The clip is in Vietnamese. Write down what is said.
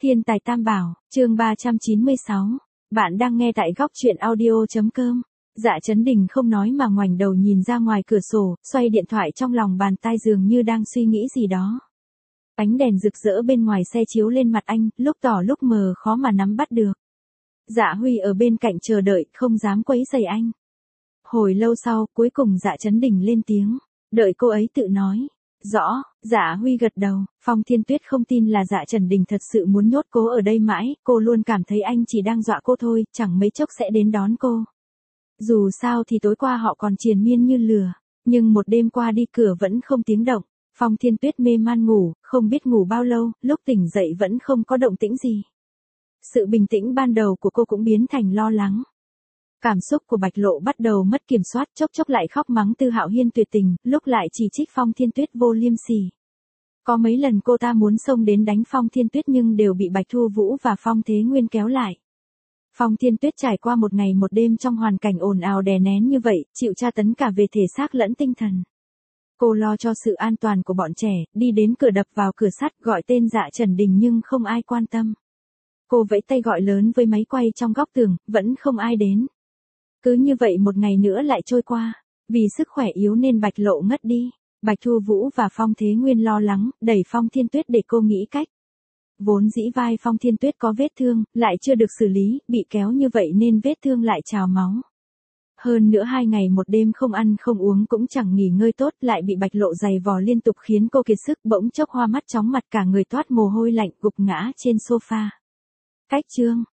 Thiên tài tam bảo, chương 396. Bạn đang nghe tại góc truyện audio.com. Dạ Chấn Đình không nói mà ngoảnh đầu nhìn ra ngoài cửa sổ, xoay điện thoại trong lòng bàn tay dường như đang suy nghĩ gì đó. Ánh đèn rực rỡ bên ngoài xe chiếu lên mặt anh, lúc tỏ lúc mờ khó mà nắm bắt được. Dạ Huy ở bên cạnh chờ đợi, không dám quấy rầy anh. Hồi lâu sau, cuối cùng Dạ Chấn Đình lên tiếng, đợi cô ấy tự nói. Rõ, Dạ Huy gật đầu, Phong Thiên Tuyết không tin là Dạ Chấn Đình thật sự muốn nhốt cô ở đây mãi, cô luôn cảm thấy anh chỉ đang dọa cô thôi, chẳng mấy chốc sẽ đến đón cô. Dù sao thì tối qua họ còn triền miên như lừa, nhưng một đêm qua đi cửa vẫn không tiếng động. Phong Thiên Tuyết mê man ngủ, không biết ngủ bao lâu, lúc tỉnh dậy vẫn không có động tĩnh gì. Sự bình tĩnh ban đầu của cô cũng biến thành lo lắng. Cảm xúc của Bạch Lộ bắt đầu mất kiểm soát, chốc chốc lại khóc mắng Tư Hạo Hiên tuyệt tình, lúc lại chỉ trích Phong Thiên Tuyết vô liêm sỉ. Có mấy lần cô ta muốn xông đến đánh Phong Thiên Tuyết nhưng đều bị Bạch Thu Vũ và Phong Thế Nguyên kéo lại. Phong Thiên Tuyết trải qua một ngày một đêm trong hoàn cảnh ồn ào đè nén như vậy, chịu tra tấn cả về thể xác lẫn tinh thần. Cô lo cho sự an toàn của bọn trẻ, đi đến cửa đập vào cửa sắt gọi tên Dạ Chấn Đình nhưng không ai quan tâm. Cô vẫy tay gọi lớn với máy quay trong góc tường, vẫn không ai đến. Cứ như vậy một ngày nữa lại trôi qua, vì sức khỏe yếu nên Bạch Lộ ngất đi. Bạch Thu Vũ và Phong Thế Nguyên lo lắng, đẩy Phong Thiên Tuyết để cô nghĩ cách. Vốn dĩ vai Phong Thiên Tuyết có vết thương, lại chưa được xử lý, bị kéo như vậy nên vết thương lại trào máu. Hơn nữa 2 ngày một đêm không ăn không uống cũng chẳng nghỉ ngơi tốt, lại bị Bạch Lộ giày vò liên tục khiến cô kiệt sức, bỗng chốc hoa mắt chóng mặt, cả người toát mồ hôi lạnh, gục ngã trên sofa. Cách chương